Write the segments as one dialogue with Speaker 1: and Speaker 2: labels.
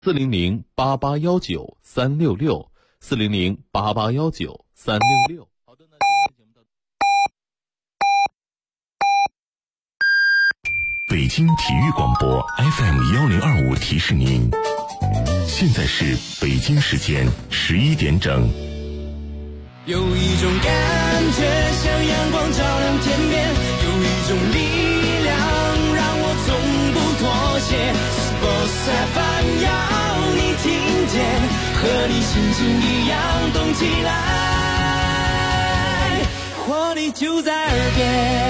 Speaker 1: 400-8819-366，400-8819-366。好的，那今天节目到。
Speaker 2: 北京体育广播 FM1025提示您，现在是北京时间11点整。
Speaker 3: 有一种感觉像阳光照亮天边，有一种力量让我从不妥协。Sports FM 要你听见，和你心情一样动起来，活力就在耳边。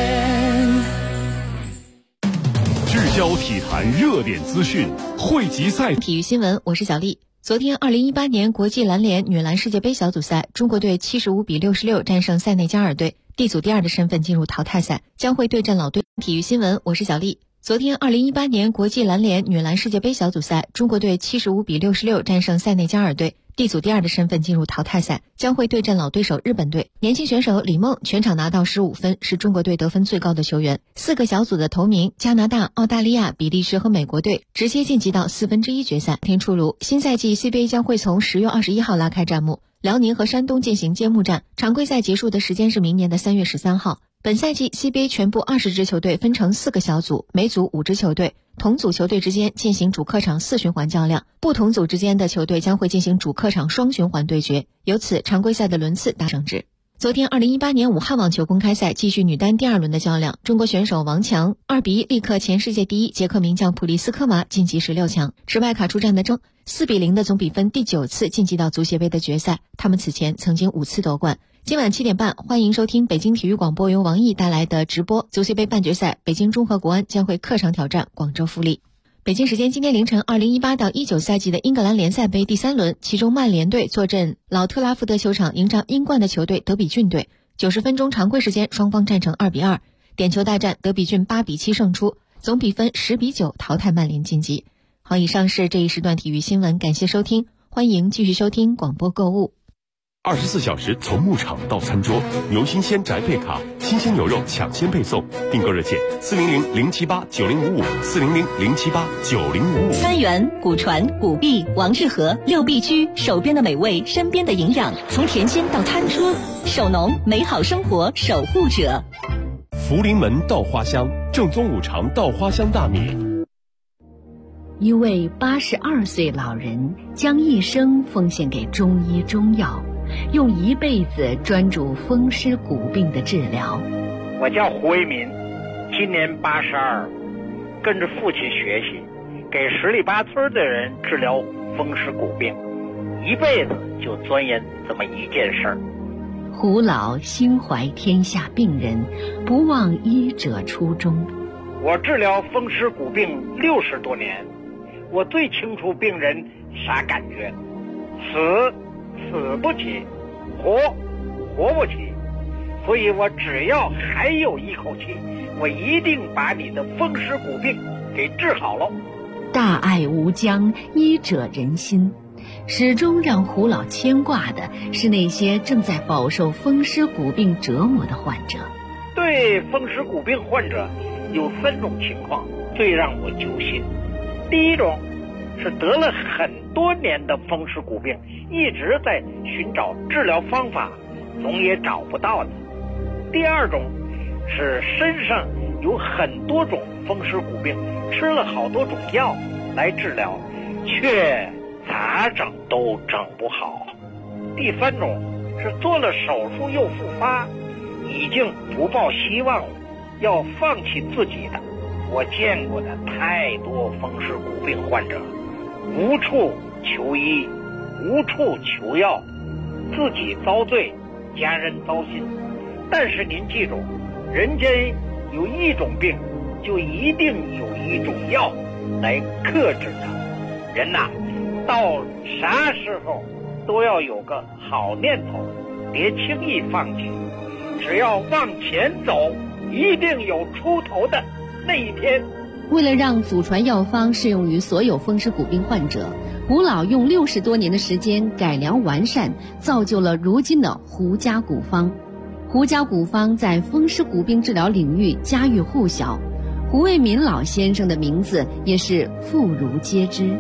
Speaker 4: 聚焦体坛热点资讯，汇集赛
Speaker 5: 体育新闻，我是小丽。昨天2018年国际篮联女篮世界杯小组赛，中国队75-66战胜塞内加尔队，D组第2的身份进入淘汰赛，将会对阵老对。体育新闻，我是小丽。昨天2018年国际篮联女篮世界杯小组赛，中国队75-66战胜塞内加尔队，D组第2的身份进入淘汰赛，将会对阵老对手日本队。年轻选手李梦全场拿到15分，是中国队得分最高的球员。4个小组的头名加拿大、澳大利亚、比利时和美国队直接晋级到1/4决赛。天出炉，新赛季 CBA 将会从10月21号拉开战幕，辽宁和山东进行揭幕战，常规赛结束的时间是明年的3月13号。本赛季 CBA 全部20支球队分成4个小组，每组5支球队，同组球队之间进行主客场4循环较量，不同组之间的球队将会进行主客场双循环对决，由此常规赛的轮次达成制。昨天2018年武汉网球公开赛继续女单第2轮的较量，中国选手王强2比1力克前世界第1捷克名将普利斯科娃晋级16强，持外卡出战的郑4比0的总比分第9次晋级到足协杯的决赛，他们此前曾经5次夺冠。今晚7点半，欢迎收听北京体育广播由王毅带来的直播足协杯半决赛，北京中赫国安将会客场挑战广州富力。北京时间今天凌晨2018-19赛季的英格兰联赛杯第3轮，其中曼联队坐镇老特拉福德球场迎战英冠的球队德比郡队。90分钟常规时间，双方战成2比2，点球大战，德比郡8比7胜出，总比分10比9淘汰曼联晋级。好，以上是这一时段体育新闻，感谢收听，欢迎继续收听广播购物。
Speaker 2: 24小时从牧场到餐桌，牛新鲜宅配卡，新鲜牛肉抢先配送。订购热线400-078-9055，400-078-9055。
Speaker 6: 三元、古传、古壁、王致和6必居，手边的美味，身边的营养，从甜心到餐桌，手农美好生活守护者。
Speaker 2: 福临门稻花香，正宗五常稻花香大米。
Speaker 7: 一位82岁老人将一生奉献给中医中药，用一辈子专注风湿骨病的治疗。
Speaker 8: 我叫胡为民，今年82，跟着父亲学习，给十里八村的人治疗风湿骨病，一辈子就钻研这么一件事儿。
Speaker 7: 胡老心怀天下病人，不忘医者初衷。
Speaker 8: 我治疗风湿骨病60多年，我最清楚病人啥感觉，死不起，活不起，所以我只要还有一口气，我一定把你的风湿骨病给治好了。
Speaker 7: 大爱无疆，医者仁心。始终让胡老牵挂的是那些正在饱受风湿骨病折磨的患者。
Speaker 8: 对风湿骨病患者有3种情况最让我揪心。第一种是得了很多年的风湿骨病，一直在寻找治疗方法，总也找不到的。第二种是身上有很多种风湿骨病，吃了好多种药来治疗，却咋整都整不好。第3种是做了手术又复发，已经不抱希望了，要放弃自己的。我见过的太多风湿骨病患者，无处求医，无处求药，自己遭罪，家人糟心。但是您记住，人间有一种病，就一定有一种药来克制它。人呐，到啥时候都要有个好念头，别轻易放弃。只要往前走，一定有出头的那一天。
Speaker 7: 为了让祖传药方适用于所有风湿骨病患者，胡老用60多年的时间改良完善，造就了如今的胡家古方。胡家古方在风湿骨病治疗领域家喻户晓，胡为民老先生的名字也是妇孺皆知。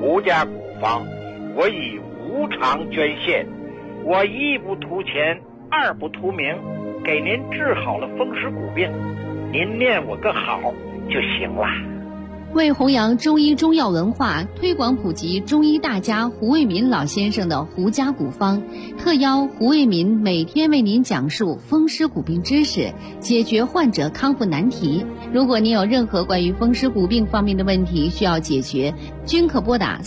Speaker 8: 胡家古方，我已无偿捐献，我一不图钱，二不图名，给您治好了风湿骨病，您念我个好就行了。
Speaker 7: 为弘扬中医中药文化，推广普及中医大家胡卫民老先生的胡家古方，特邀胡卫民每天为您讲述风湿骨病知识，解决患者康复难题。如果您有任何关于风湿骨病方面的问题需要解决，均可拨打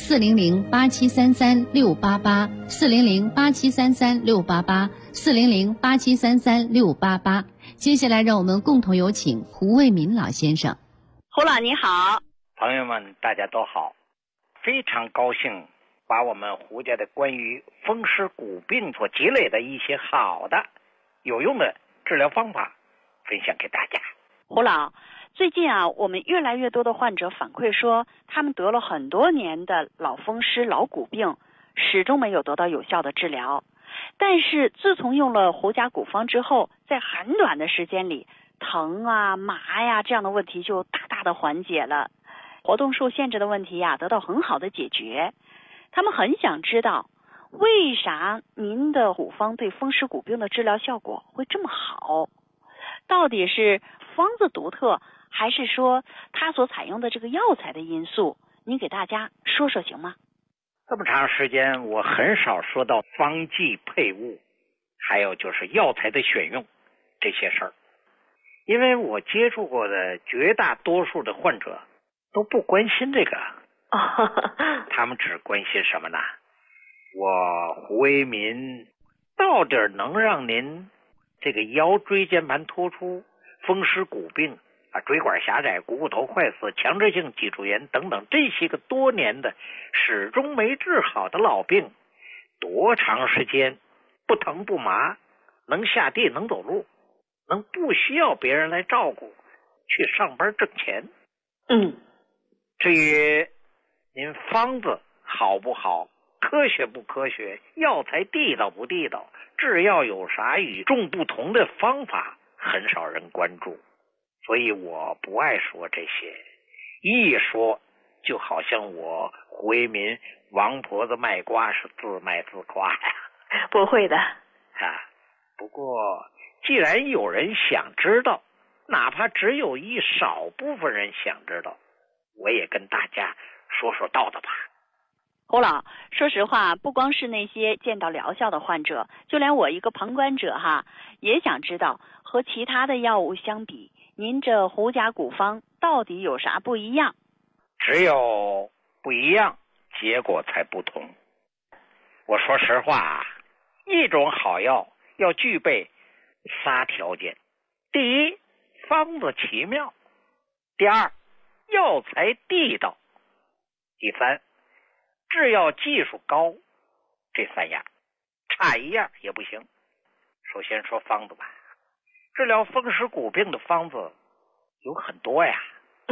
Speaker 7: 400-8733-688，400-8733-688，400-8733-688。接下来让我们共同有请胡卫民老先生。
Speaker 9: 胡老你好。
Speaker 8: 朋友们大家都好，非常高兴把我们胡家的关于风湿骨病所积累的一些好的有用的治疗方法分享给大家。
Speaker 9: 胡老，最近我们越来越多的患者反馈说，他们得了很多年的老风湿老骨病，始终没有得到有效的治疗，但是自从用了胡家古方之后，在很短的时间里，疼麻呀这样的问题就大大的缓解了，活动受限制的问题得到很好的解决。他们很想知道，为啥您的古方对风湿骨病的治疗效果会这么好？到底是方子独特，还是说它所采用的这个药材的因素？您给大家说说行吗？
Speaker 8: 这么长时间我很少说到方剂配物，还有就是药材的选用这些事儿，因为我接触过的绝大多数的患者都不关心这个，他们只关心什么呢？我胡卫民到底能让您这个腰椎间盘突出、风湿骨病椎管狭窄、股骨头坏死、强直性脊柱炎等等这些个多年的始终没治好的老病，多长时间不疼不麻，能下地能走路，能不需要别人来照顾，去上班挣钱。至于您方子好不好，科学不科学，药材地道不地道，制药有啥与众不同的方法，很少人关注，所以我不爱说这些，一说就好像我胡卫民王婆子卖瓜是自卖自夸呀。
Speaker 9: 不会的
Speaker 8: 不过既然有人想知道，哪怕只有一少部分人想知道，我也跟大家说说道的吧。
Speaker 9: 胡老，说实话，不光是那些见到疗效的患者，就连我一个旁观者也想知道，和其他的药物相比，您这胡家古方到底有啥不一样？
Speaker 8: 只有不一样，结果才不同。我说实话一种好药要具备仨条件：第一，方子奇妙；第二，药材地道；第三，制药技术高。这三样差一样也不行。首先说方子吧，治疗风湿骨病的方子有很多呀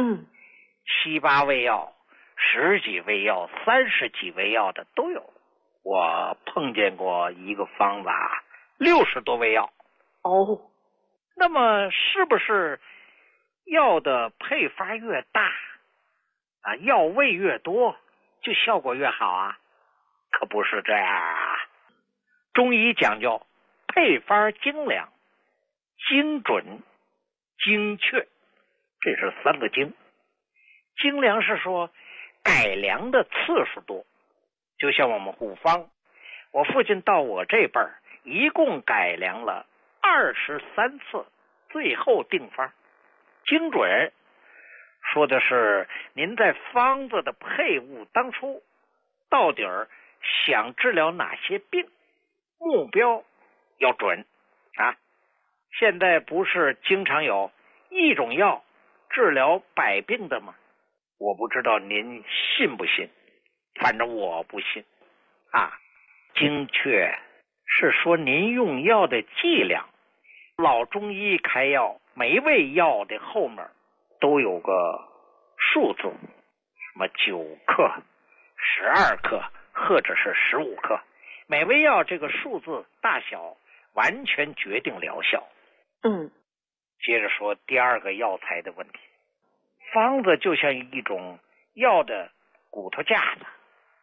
Speaker 8: ，7、8味药、10几味药、30几味药的都有。我碰见过一个方子60多味药。那么是不是药的配方越大药味越多就效果越好可不是这样中医讲究配方精良、精准、精确，这是3个精。精良是说改良的次数多，就像我们古方，我父亲到我这辈儿一共改良了23次，最后定方。精准说的是您在方子的配物当初到底想治疗哪些病，目标要准现在不是经常有一种药治疗100病的吗？我不知道您信不信，反正我不信精确是说您用药的剂量，老中医开药每味药的后面都有个数字，什么9克、12克或者是15克，每味药这个数字大小完全决定疗效。接着说第二个药材的问题。方子就像一种药的骨头架子，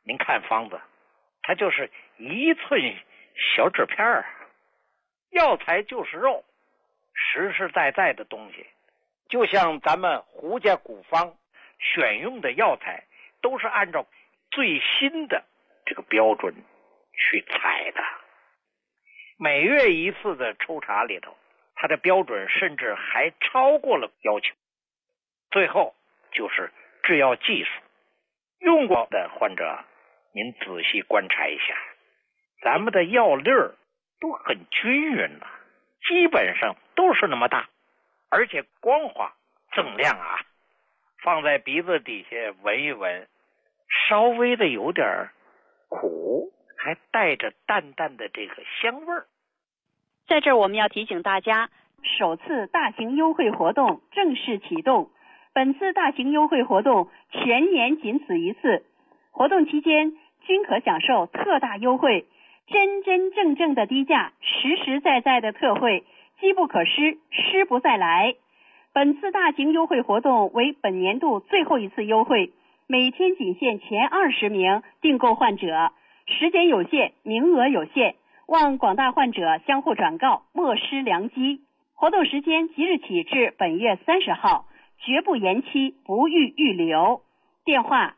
Speaker 8: 您看方子，它就是1寸小纸片儿，药材就是肉，实实在在的东西。就像咱们胡家古方选用的药材，都是按照最新的这个标准去采的。每月1次的抽查里头，它的标准甚至还超过了要求。最后就是制药技术，用过的患者，您仔细观察一下，咱们的药粒儿都很均匀了，基本上都是那么大，而且光滑锃亮啊。放在鼻子底下闻一闻，稍微的有点苦，还带着淡淡的这个香味儿。
Speaker 9: 在这儿我们要提醒大家，首次大型优惠活动正式启动。本次大型优惠活动全年仅此一次，活动期间均可享受特大优惠，真真正正的低价，实实在在的特惠，机不可失，失不再来。本次大型优惠活动为本年度最后一次优惠，每天仅限前20名订购患者，时间有限，名额有限，望广大患者相互转告，莫失良机。活动时间即日起至本月30号，绝不延期，不予预留。电话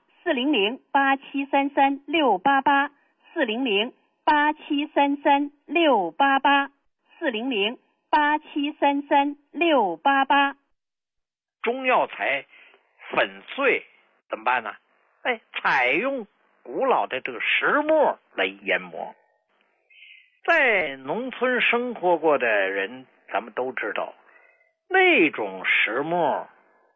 Speaker 9: 400-8733-688 400-8733-688 400-8733-688。
Speaker 8: 中药材粉碎怎么办呢？采用古老的这个石磨来研磨。在农村生活过的人，咱们都知道，那种石磨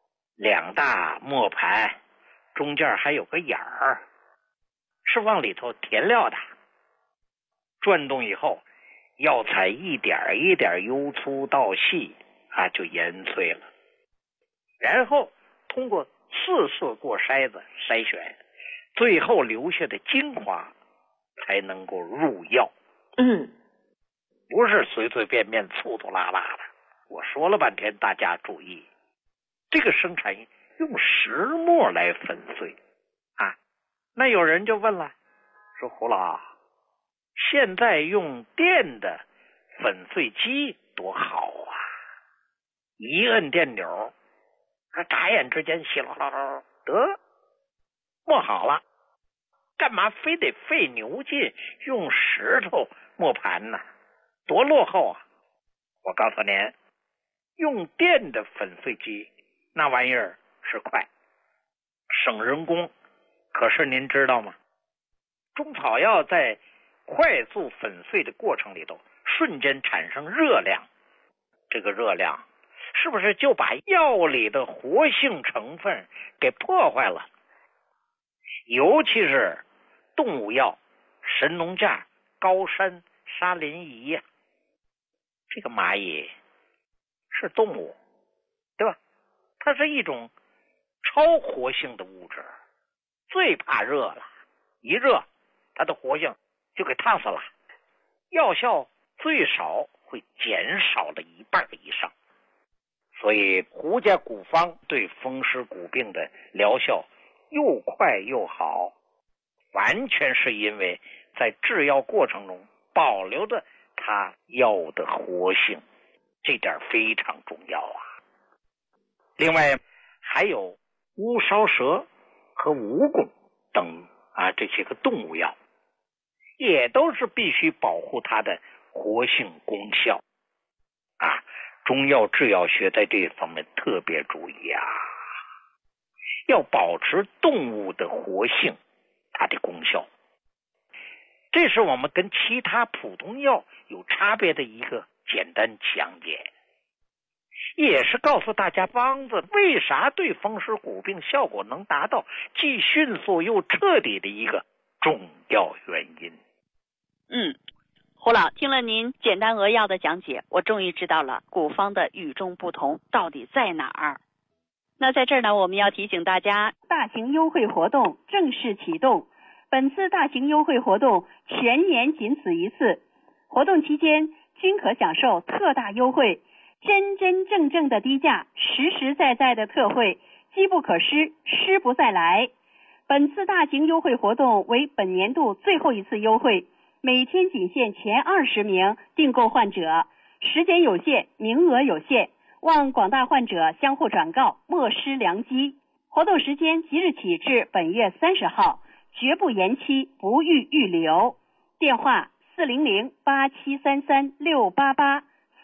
Speaker 8: 2大磨盘，中间还有个眼儿，是往里头填料的。转动以后，药材一点一点由粗到细就研碎了，然后通过4次过筛子筛选，最后留下的精华才能够入药。不是随随便便粗粗拉拉的。我说了半天，大家注意，这个生产用石磨来粉碎那有人就问了，说胡老，现在用电的粉碎机多好啊，一摁电钮，眨眼之间稀啦啦啦得磨好了，干嘛非得费牛劲用石头磨盘呢？多落后啊！我告诉您，用电的粉碎机那玩意儿是快，省人工。可是您知道吗？中草药在快速粉碎的过程里头，瞬间产生热量，这个热量是不是就把药里的活性成分给破坏了？尤其是动物药，神农架、高山沙林仪呀，这个蚂蚁是动物，对吧？它是一种超活性的物质，最怕热了，一热它的活性就给烫死了，药效最少会减少了1半以上。所以胡家古方对风湿骨病的疗效又快又好，完全是因为在制药过程中保留着它药的活性，这点非常重要啊。另外还有乌梢蛇和蜈蚣等这些个动物药，也都是必须保护它的活性功效中药制药学在这方面特别注意要保持动物的活性，它的功效。这是我们跟其他普通药有差别的一个简单讲解，也是告诉大家方子为啥对风湿骨病效果能达到既迅速又彻底的一个重要原因。
Speaker 9: 胡老，听了您简单扼要的讲解，我终于知道了古方的与众不同到底在哪儿。那在这儿呢，我们要提醒大家，大型优惠活动正式启动。本次大型优惠活动全年仅此一次，活动期间均可享受特大优惠，真真正正的低价，实实在在的特惠，机不可失，失不再来。
Speaker 10: 本次大型优惠活动为本年度最后一次优惠，每天仅限前20名订购患者，时间有限，名额有限，望广大患者相互转告，莫失良机。活动时间即日起至本月30号，绝不延期，不予预留。电话400-8733-688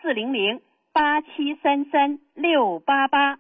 Speaker 10: 400-8733-688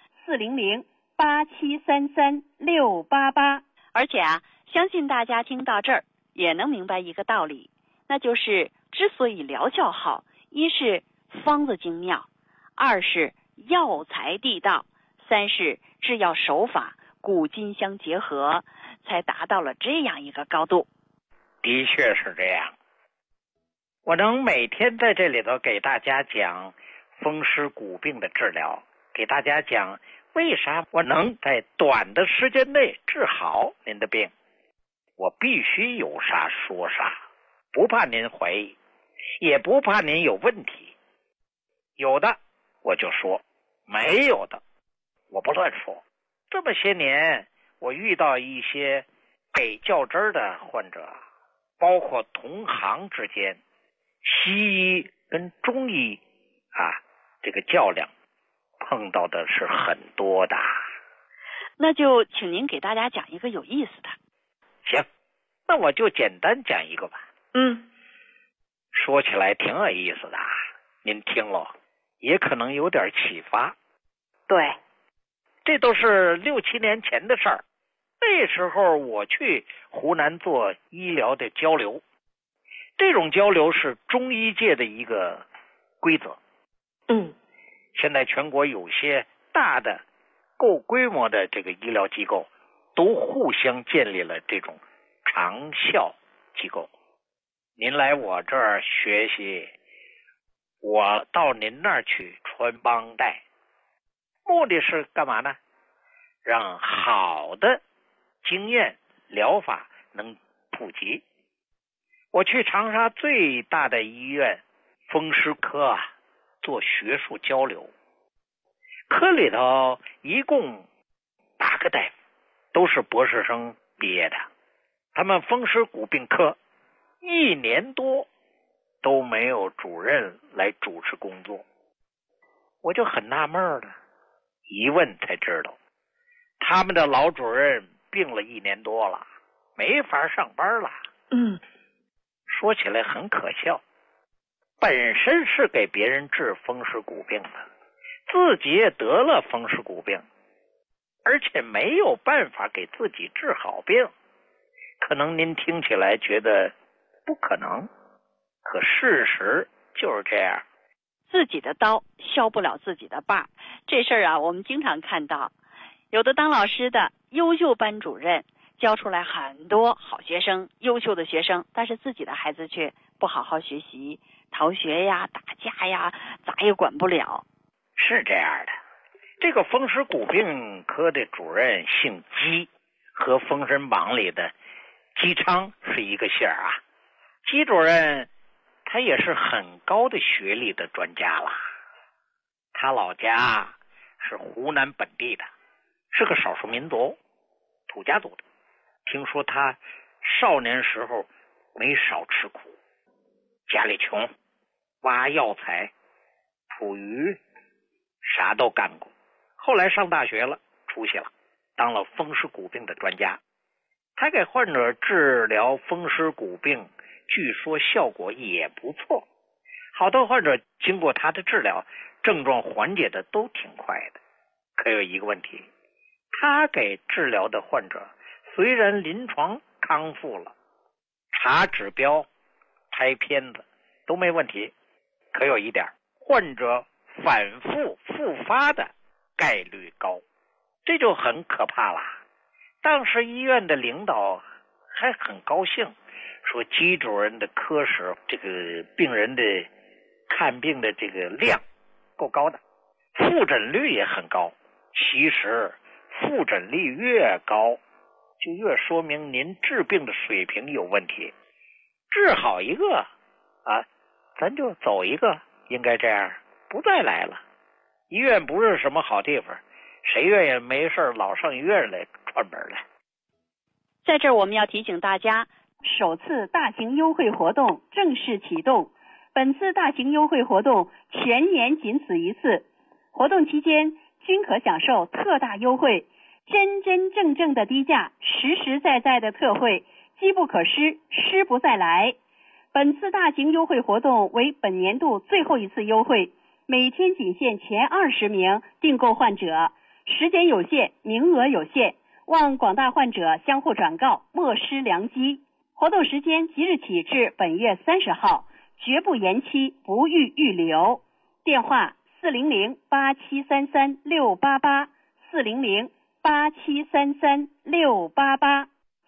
Speaker 10: 400-8733-688。
Speaker 9: 而且啊，相信大家听到这儿也能明白一个道理，那就是之所以疗效好，一是方子精妙，二是药材地道，三是制药手法古今相结合，才达到了这样一个高度。
Speaker 8: 的确是这样。我能每天在这里头给大家讲风湿骨病的治疗，给大家讲为啥我能在短的时间内治好您的病，我必须有啥说啥，不怕您怀疑，也不怕您有问题。有的我就说，没有的我不乱说。这么些年，我遇到一些给较真的患者，包括同行之间，西医跟中医这个较量碰到的是很多的。
Speaker 9: 那就请您给大家讲一个有意思的。
Speaker 8: 行，那我就简单讲一个吧。说起来挺有意思的，您听了也可能有点启发。
Speaker 9: 对，
Speaker 8: 这都是6、7年前的事儿。那时候我去湖南做医疗的交流，这种交流是中医界的一个规则。现在全国有些大的够规模的这个医疗机构都互相建立了这种长效机构。您来我这儿学习，我到您那儿去穿帮带，目的是干嘛呢？让好的经验疗法能普及。我去长沙最大的医院风湿科做学术交流，科里头一共8个大夫，都是博士生毕业的。他们风湿骨病科1年多都没有主任来主持工作，我就很纳闷了。一问才知道，他们的老主任病了1年多了，没法上班了。说起来很可笑，本身是给别人治风湿骨病的，自己也得了风湿骨病，而且没有办法给自己治好病。可能您听起来觉得不可能，可事实就是这样。
Speaker 9: 自己的刀削不了自己的把，这事儿啊，我们经常看到。有的当老师的优秀班主任教出来很多好学生，优秀的学生，但是自己的孩子却不好好学习，逃学呀，打架呀，咋也管不了。
Speaker 8: 是这样的，这个风湿骨病科的主任姓姬，和《封神榜》里的姬昌是一个姓啊。姬主任他也是很高的学历的专家啦，他老家是湖南本地的，是个少数民族，土家族的。听说他少年时候没少吃苦，家里穷，挖药材、捕鱼，啥都干过。后来上大学了，出息了，当了风湿骨病的专家。他给患者治疗风湿骨病，据说效果也不错。好多患者经过他的治疗，症状缓解的都挺快的。可有一个问题，他给治疗的患者虽然临床康复了，查指标、拍片子都没问题，可有一点，患者反复复发的概率高，这就很可怕啦。当时医院的领导还很高兴，说姬主任的科室这个病人的看病的这个量够高的，复诊率也很高。其实复诊率越高，就越说明您治病的水平有问题。治好一个咱就走一个，应该这样，不再来了。医院不是什么好地方，谁愿意没事老上医院来串门来？
Speaker 9: 在这儿我们要提醒大家，
Speaker 10: 首次大型优惠活动正式启动。本次大型优惠活动全年仅此一次，活动期间均可享受特大优惠，真真正正的低价，实实在在的特惠，机不可失，失不再来。本次大型优惠活动为本年度最后一次优惠，每天仅限前20名订购患者，时间有限，名额有限，望广大患者相互转告，莫失良机。活动时间即日起至本月30号，绝不延期，不予预留。电话400-8733-688 400-8733-688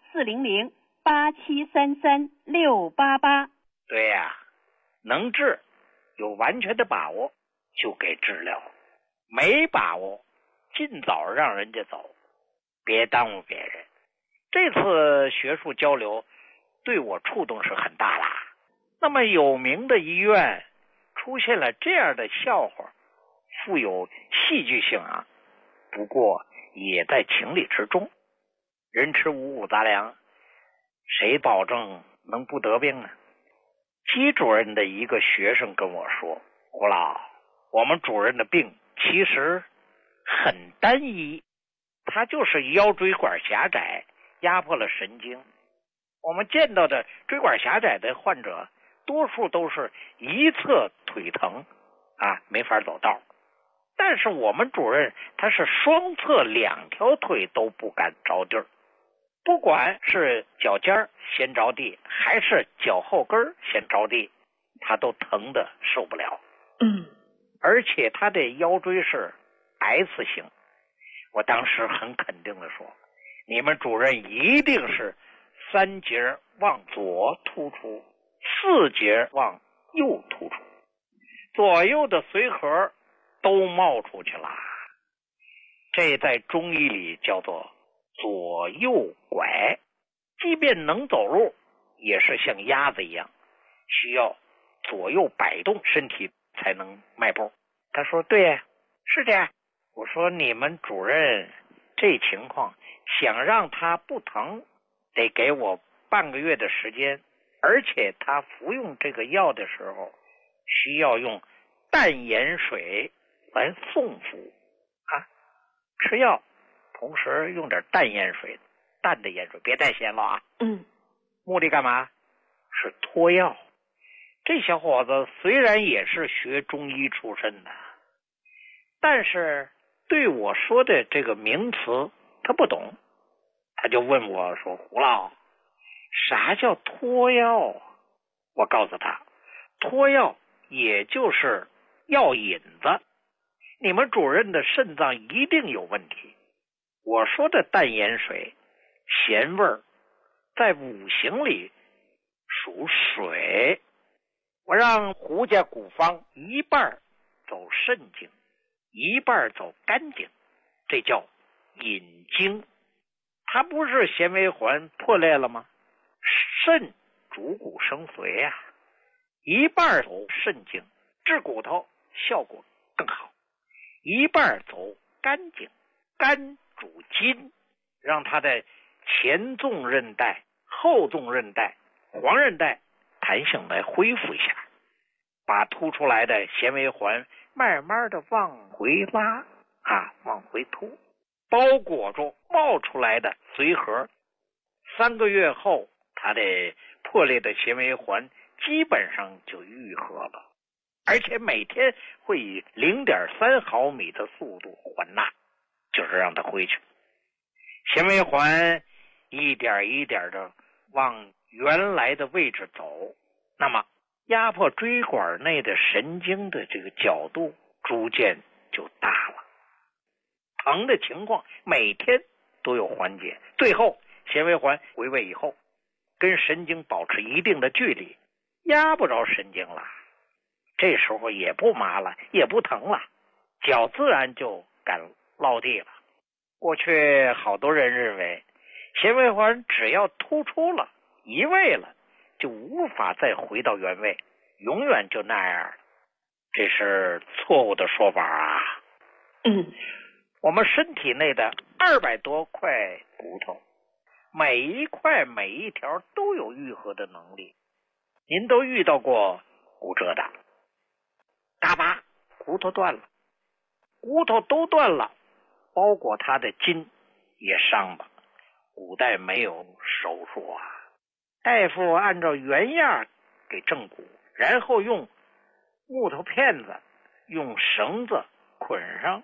Speaker 10: 400-8733-688。
Speaker 8: 对呀，能治有完全的把握就给治疗，没把握尽早让人家走，别耽误别人。这次学术交流对我触动是很大啦。那么有名的医院出现了这样的笑话，富有戏剧性啊，不过也在情理之中。人吃五谷杂粮，谁保证能不得病呢？姬主任的一个学生跟我说，胡老，我们主任的病其实很单一，他就是腰椎管狭窄压迫了神经。我们见到的椎管狭窄的患者多数都是一侧腿疼啊，没法走道。但是我们主任他是双侧2条腿都不敢着地儿，不管是脚尖先着地还是脚后跟先着地，他都疼得受不了。而且他的腰椎是 S 型。我当时很肯定的说，你们主任一定是3节往左突出，4节往右突出，左右的髓核都冒出去了。这在中医里叫做左右拐，即便能走路也是像鸭子一样，需要左右摆动身体才能迈步。他说对，是这样。我说你们主任这情况想让他不疼，得给我半个月的时间，而且他服用这个药的时候需要用淡盐水来送服啊，吃药同时用点淡盐水，淡的盐水，别太咸了啊。目的干嘛？是脱药。这小伙子虽然也是学中医出身的，但是对我说的这个名词他不懂，他就问我说，胡老，啥叫脱药啊？我告诉他，脱药也就是药引子，你们主任的肾脏一定有问题。我说的淡盐水咸味儿在五行里属水，我让胡家古方一半走肾经，一半走肝经，这叫引经。它不是纤维环破裂了吗？肾主骨生髓啊，一半走肾经治骨头效果更好，一半走肝经，肝主筋，让它的前纵韧带、后纵韧带、黄韧带弹性来恢复一下，把凸出来的纤维环慢慢的往回拉啊，往回凸，包裹住冒出来的髓核。3个月后，它的破裂的纤维环基本上就愈合了，而且每天会以0.3毫米的速度还纳，就是让它回去。纤维环一点一点的往原来的位置走，那么压迫椎管内的神经的这个角度逐渐就大了，疼的情况每天都有缓解，最后纤维环回位以后，跟神经保持一定的距离，压不着神经了，这时候也不麻了，也不疼了，脚自然就敢落地了。过去好多人认为纤维环只要突出了移位了，就无法再回到原位，永远就那样了，这是错误的说法啊。我们身体内的200多块骨头， 每一块每一条都有愈合的能力。您都遇到过骨折的，嘎巴骨头断了，骨头都断了，包括他的筋也伤了。古代没有手术啊，大夫按照原样给正骨，然后用木头片子用绳子捆上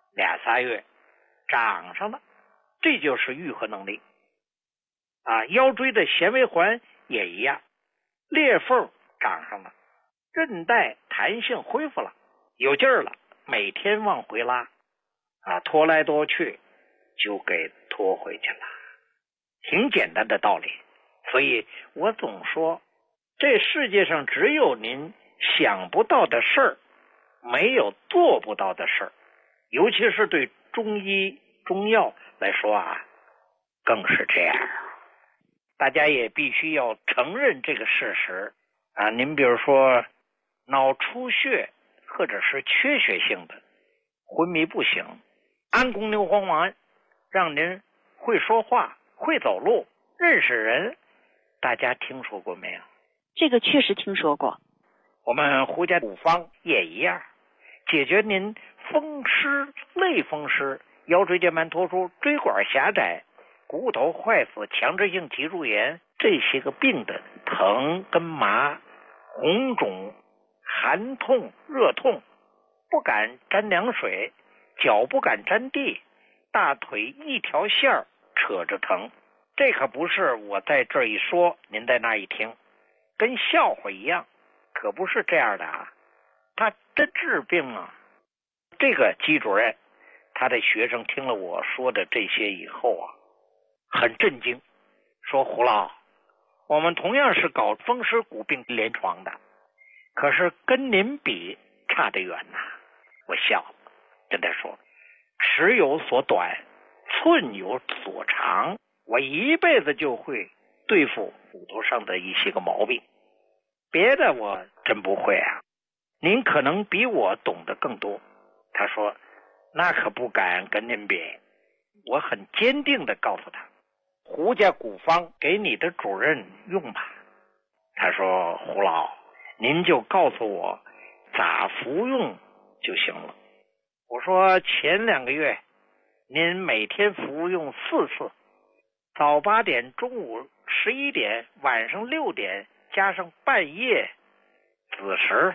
Speaker 8: 2-3月长上了，这就是愈合能力啊。腰椎的纤维环也一样，裂缝长上了，韧带弹性恢复了，有劲儿了，每天往回拉啊，拖来拖去就给拖回去了，挺简单的道理。所以我总说，这世界上只有您想不到的事儿，没有做不到的事儿。尤其是对中医中药来说啊，更是这样。大家也必须要承认这个事实啊。您比如说脑出血或者是缺血性的昏迷不醒，安宫牛黄丸让您会说话会走路认识人，大家听说过没有？
Speaker 9: 这个确实听说过。
Speaker 8: 我们胡家古方也一样，解决您风湿类风湿、腰椎间盘突出、椎管狭窄、骨头坏死、强直性脊柱炎这些个病的疼跟麻、红肿、寒痛、热痛，不敢沾凉水，脚不敢沾地，大腿一条线扯着疼。这可不是我在这一说您在那一听，跟笑话一样，可不是这样的啊，他真治病啊。这个姬主任他的学生听了我说的这些以后啊，很震惊，说胡老，我们同样是搞风湿骨病临床的，可是跟您比差得远呐。我笑了，跟他说，尺有所短，寸有所长，我一辈子就会对付骨头上的一些个毛病，别的我真不会啊，您可能比我懂得更多。他说，那可不敢跟您比。我很坚定地告诉他，胡家古方给你的主任用吧。他说，胡老，您就告诉我咋服用就行了。我说，前2个月您每天服用4次，早8点，中午11点，晚上6点，加上半夜子时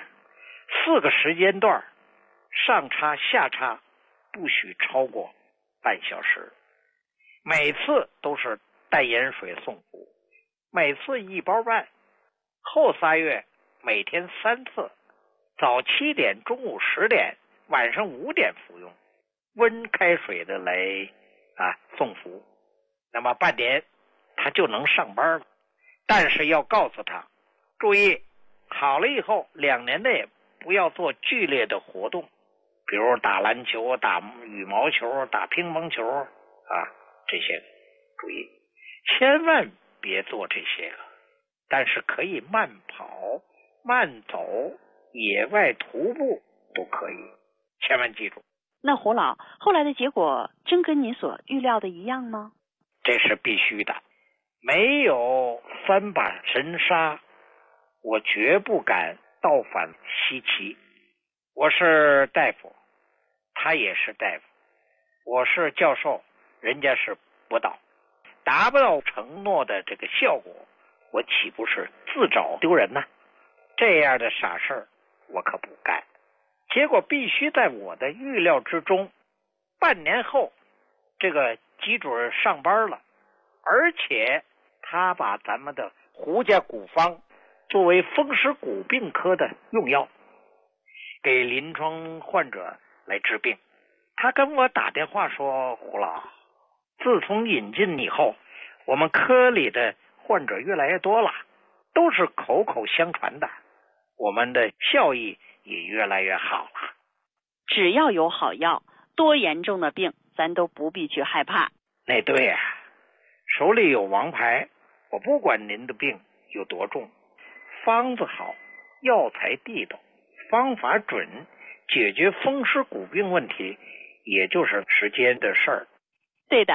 Speaker 8: ，4个时间段，上插下插不许超过半小时，每次都是淡盐水送服，每次1包半，后3月每天3次，早7点，中午10点，晚上5点服用，温开水的来送服，那么半年他就能上班了。但是要告诉他，注意，好了以后2年内不要做剧烈的活动，比如打篮球、打羽毛球、打乒乓球这些注意，千万别做这些个。但是可以慢跑、慢走、野外徒步都可以，千万记住。
Speaker 9: 那胡老，后来的结果真跟你所预料的一样吗？
Speaker 8: 这是必须的，没有3把神杀，我绝不敢倒反西岐。我是大夫，他也是大夫，我是教授，人家是博导，达不到承诺的这个效果，我岂不是自找丢人呢？这样的傻事儿我可不干。结果必须在我的预料之中，半年后这个姬主任上班了，而且他把咱们的胡家古方作为风湿骨病科的用药，给临床患者来治病。他跟我打电话说，胡老，自从引进以后，我们科里的患者越来越多了，都是口口相传的，我们的效益也越来越好了。
Speaker 9: 只要有好药，多严重的病咱都不必去害怕。
Speaker 8: 那对啊，手里有王牌，我不管您的病有多重，方子好，药材地道，方法准，解决风湿骨病问题也就是时间的事儿。
Speaker 9: 对的，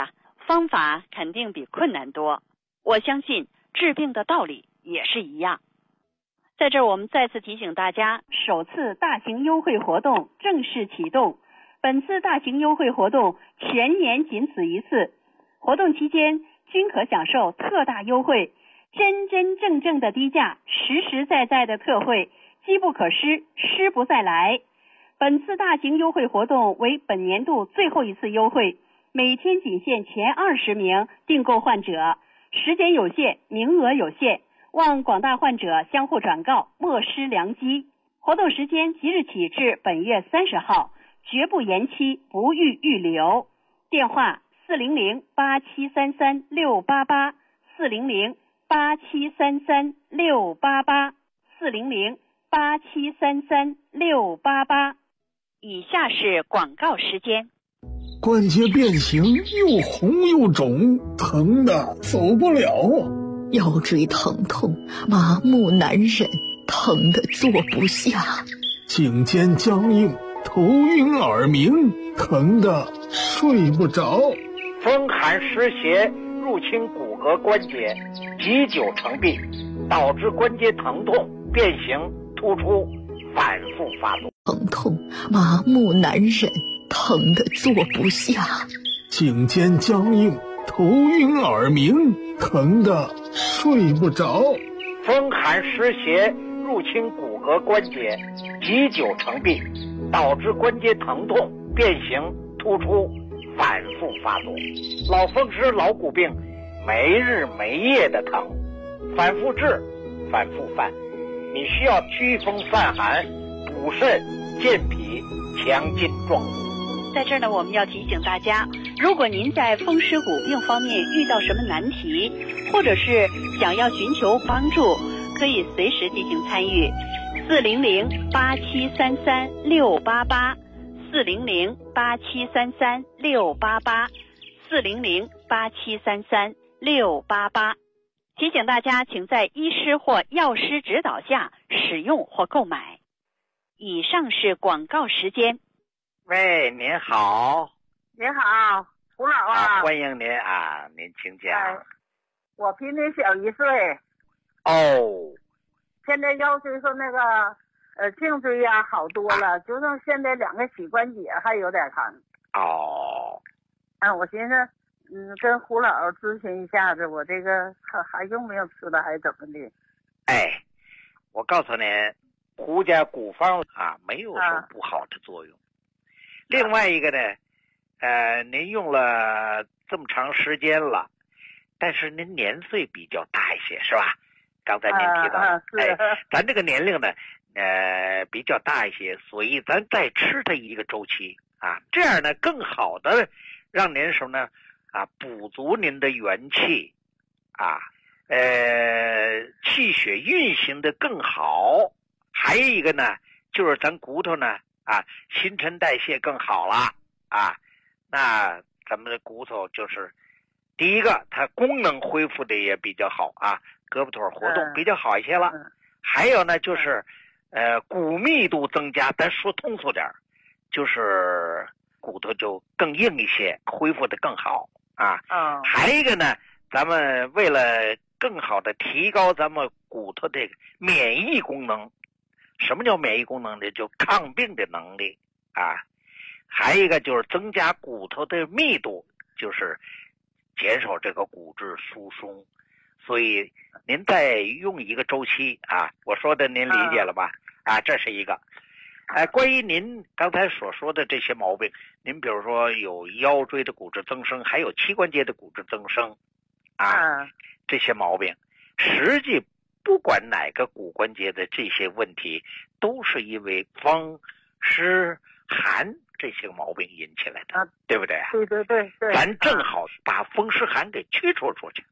Speaker 9: 方法肯定比困难多。我相信治病的道理也是一样。在这儿我们再次提醒大家，
Speaker 10: 首次大型优惠活动正式启动。本次大型优惠活动全年仅此一次，活动期间均可享受特大优惠，真真正正的低价，实实在在的特惠，机不可失，失不再来。本次大型优惠活动为本年度最后一次优惠，每天仅限前20名订购患者，时间有限，名额有限，望广大患者相互转告，莫失良机。活动时间即日起至本月30号，绝不延期，不予预留。电话400-8733-688 400-8733-688 400-8733-688。
Speaker 9: 以下是广告时间。
Speaker 11: 关节变形，又红又肿，疼的走不了啊！
Speaker 12: 腰椎疼痛，麻木难忍，疼的坐不下；
Speaker 11: 颈肩僵硬，头晕耳鸣，疼的睡不着；
Speaker 8: 风寒湿邪入侵骨骼关节，积久成病，导致关节疼痛、变形、突出，反复发作。
Speaker 12: 疼痛，麻木难忍，疼的坐不下；
Speaker 11: 颈肩僵硬，头晕耳鸣，疼的睡不着；
Speaker 8: 风寒湿邪入侵骨骼关节，积久成病，导致关节疼痛、变形、突出，反复发作。老风湿、老骨病，没日没夜的疼，反复治，反复犯。你需要祛风散寒、补肾、健脾、强筋壮骨。
Speaker 9: 在这儿呢，我们要提醒大家，如果您在风湿骨病方面遇到什么难题，或者是想要寻求帮助，可以随时进行参与。400-8733-688 400-8733-688 400-8733-688。提醒大家，请在医师或药师指导下使用或购买。以上是广告时间。
Speaker 8: 喂，您好。
Speaker 13: 您好，胡老啊。
Speaker 8: 欢迎您啊，您请讲。
Speaker 13: 我比您小1岁。
Speaker 8: 哦。
Speaker 13: 现在腰椎说那个颈椎呀好多了，就剩现在2个膝关节还有点疼。
Speaker 8: 哦。
Speaker 13: 我寻思跟胡老咨询一下子，我这个还用不用吃了还是怎么的？
Speaker 8: 哎，我告诉您，胡家古方啊没有什么不好的作用。另外一个呢，您用了这么长时间了，但是您年岁比较大一些，是吧？刚才您提到的，咱这个年龄呢，比较大一些，所以咱再吃它一个周期啊，这样呢更好的让您什么呢？补足您的元气，气血运行的更好。还有一个呢，就是咱骨头呢，新陈代谢更好了那咱们的骨头就是第一个，它功能恢复的也比较好胳膊腿活动比较好一些了。还有呢，就是骨密度增加，咱说通俗点，就是骨头就更硬一些，恢复的更好还有一个呢，咱们为了更好的提高咱们骨头这个免疫功能。什么叫免疫功能呢？就抗病的能力还有一个就是增加骨头的密度，就是减少这个骨质疏松。所以您再用一个周期我说的您理解了吧？这是一个。关于您刚才所说的这些毛病，您比如说有腰椎的骨质增生，还有膝关节的骨质增生这些毛病，实际不管哪个骨关节的这些问题，都是因为风湿寒这些毛病引起来的，对不对？
Speaker 13: 对。
Speaker 8: 咱正好把风湿寒给驱除出去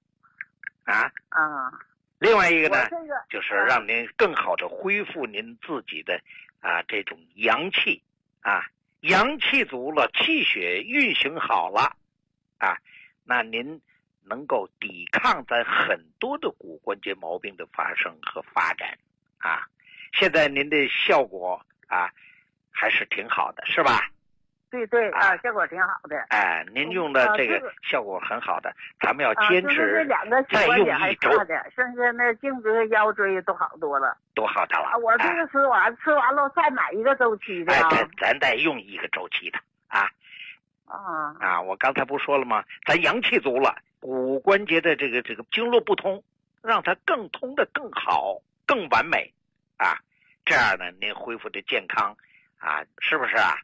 Speaker 8: 另外一个呢，就是让您更好的恢复您自己的这种阳气阳气足了，气血运行好了那您能够抵抗咱很多的骨关节毛病的发生和发展现在您的效果还是挺好的，是吧？
Speaker 13: 对啊，效果挺好的。
Speaker 8: 哎，您用的这个效果很好的，咱们要坚
Speaker 13: 就是
Speaker 8: 持
Speaker 13: 这两个
Speaker 8: 再用1周，
Speaker 13: 剩下那颈椎、腰椎都好多了，
Speaker 8: 多好的了。
Speaker 13: 我这个吃完了再买一个周期的啊。
Speaker 8: 咱得用1个周期的啊。我刚才不说了吗？咱阳气足了，骨关节的这个经络不通，让它更通的更好、更完美啊。这样呢，您恢复的健康啊，是不是啊？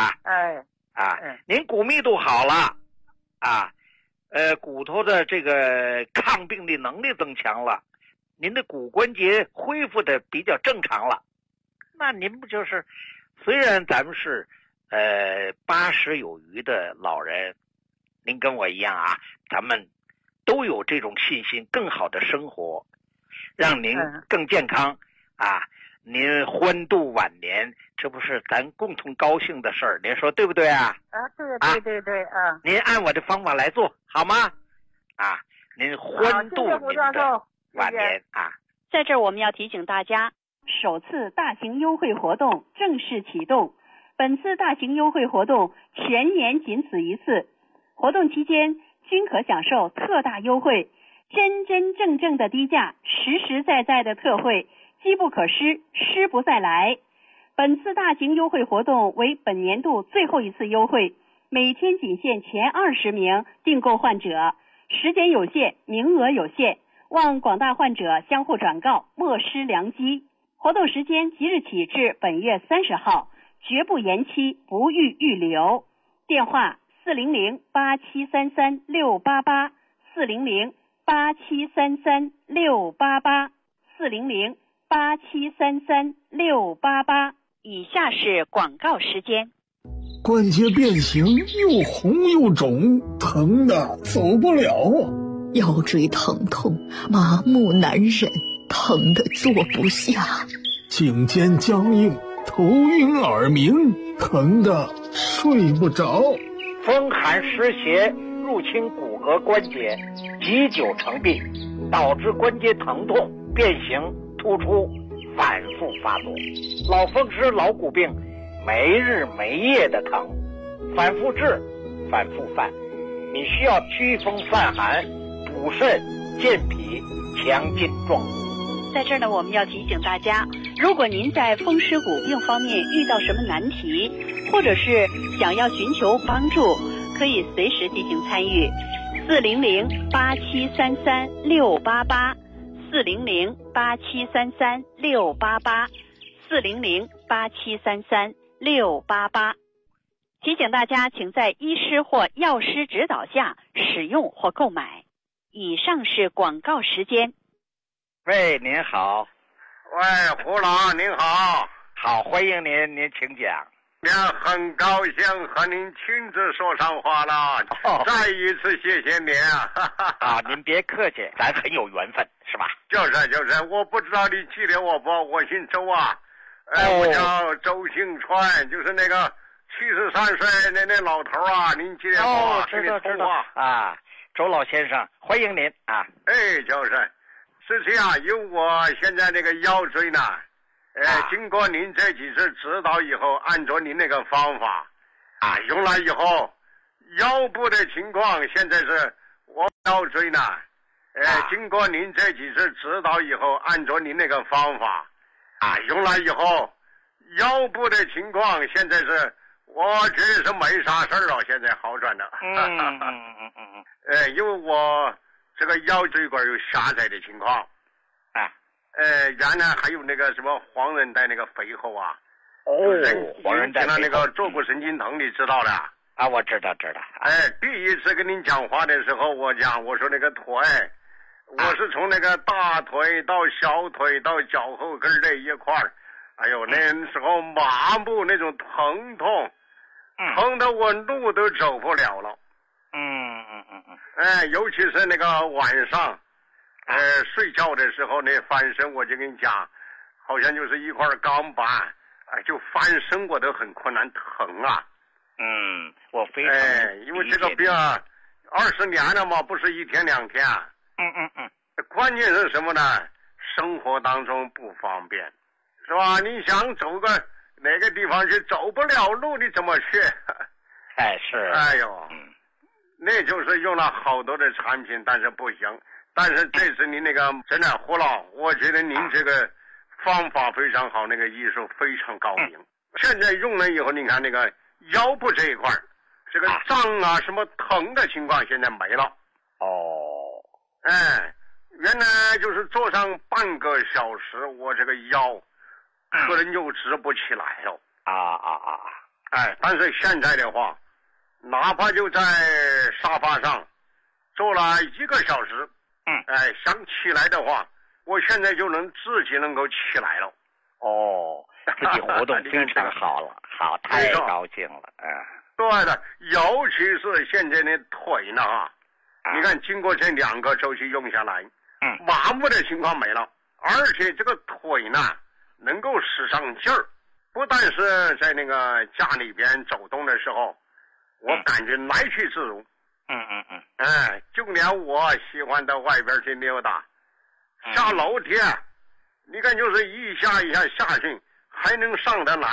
Speaker 8: 您骨密度好了啊，骨头的这个抗病的能力增强了，您的骨关节恢复的比较正常了，那您不就是，虽然咱们是80有余的老人，您跟我一样啊，咱们都有这种信心，更好的生活，让您更健康啊。您欢度晚年，这不是咱共同高兴的事儿，您说对不对啊？
Speaker 13: 对啊。
Speaker 8: 您按我的方法来做好吗？啊，您欢度您的晚年啊。
Speaker 9: 在这儿我们要提醒大家，
Speaker 10: 首次大型优惠活动正式启动。本次大型优惠活动全年仅此一次，活动期间均可享受特大优惠，真真正正的低价，实实在在的特惠。机不可失，失不再来。本次大型优惠活动为本年度最后一次优惠，每天仅限前20名订购患者，时间有限，名额有限，望广大患者相互转告，莫失良机。活动时间即日起至本月30号，绝不延期，不予预留。电话400-8733-688 400-8733-688 400-8733-688。
Speaker 9: 以下是广告时间。
Speaker 11: 关节变形，又红又肿，疼的走不了啊！
Speaker 12: 腰椎疼痛，麻木难忍，疼的坐不下。
Speaker 11: 颈肩僵硬，头晕耳鸣，疼的睡不着。
Speaker 8: 风寒湿邪入侵骨骼关节，积久成病，导致关节疼痛、变形、突出，反复发作。老风湿、老骨病，没日没夜的疼，反复治，反复犯。你需要祛风散寒、补肾、健脾、强筋壮骨。
Speaker 9: 在这儿呢，我们要提醒大家，如果您在风湿骨病方面遇到什么难题，或者是想要寻求帮助，可以随时进行参与。400-8733-688 400-8733-688 400-8733-688。提醒大家，请在医师或药师指导下使用或购买。以上是广告时间。
Speaker 8: 喂，您好。
Speaker 14: 喂，胡老，您好。
Speaker 8: 好，欢迎您，您请讲。
Speaker 14: 也很高兴和您亲自说上话了，再一次谢谢您
Speaker 8: 啊！您别客气，咱很有缘分，是吧？
Speaker 14: 就是，我不知道你记得我不？我姓周啊，我叫周兴川，就是那个73岁那老头啊，您记得不？
Speaker 8: 知道啊，周老先生，欢迎您啊！
Speaker 14: 是这样，因为我现在那个腰椎呢。经过您这几次指导以后，按照您那个方法用了以后，腰部的情况现在是我腰椎呢，经过您这几次指导以后，按照您那个方法用了以后，腰部的情况现在是我觉得是没啥事儿了，现在好转了。因为我这个腰椎管有狭窄的情况。原来还有那个什么黄韧带那个肥厚啊，
Speaker 8: 黄韧带
Speaker 14: 那个坐骨神经疼，你知道的
Speaker 8: 啊？我知道。
Speaker 14: 第一次跟您讲话的时候，我说那个腿，我是从那个大腿到小腿到脚后跟这一块儿，哎呦，那时候麻木那种疼痛，疼得我路都走不了了。尤其是那个晚上。睡觉的时候那翻身，我就跟你讲，好像就是一块钢板，就翻身我都很困难，疼啊。
Speaker 8: 我非常
Speaker 14: 因为这个病20年了嘛，不是1天2天。关键是什么呢？生活当中不方便，是吧？你想走个哪个地方去，走不了路，你怎么去？
Speaker 15: 是。
Speaker 14: 哎呦，那就是用了好多的产品，但是不行。但是这次您那个真的胡老，我觉得您这个方法非常好，那个艺术非常高明。现在用了以后，你看那个腰部这一块，这个胀啊什么疼的情况现在没了。原来就是坐上半个小时，我这个腰可能就直不起来了。但是现在的话，哪怕就在沙发上坐了1个小时，想起来的话，我现在就自己能够起来了。
Speaker 15: 自己活动非常好了，好，太高兴了。
Speaker 14: 对的，尤其是现在的腿呢你看经过这2个周期用下来，麻木的情况没了，而且这个腿呢能够使上劲儿，不但是在那个家里边走动的时候，我感觉来去自如。就连我喜欢到外边去溜达，下楼梯，你看就是一下一下下去，还能上得来。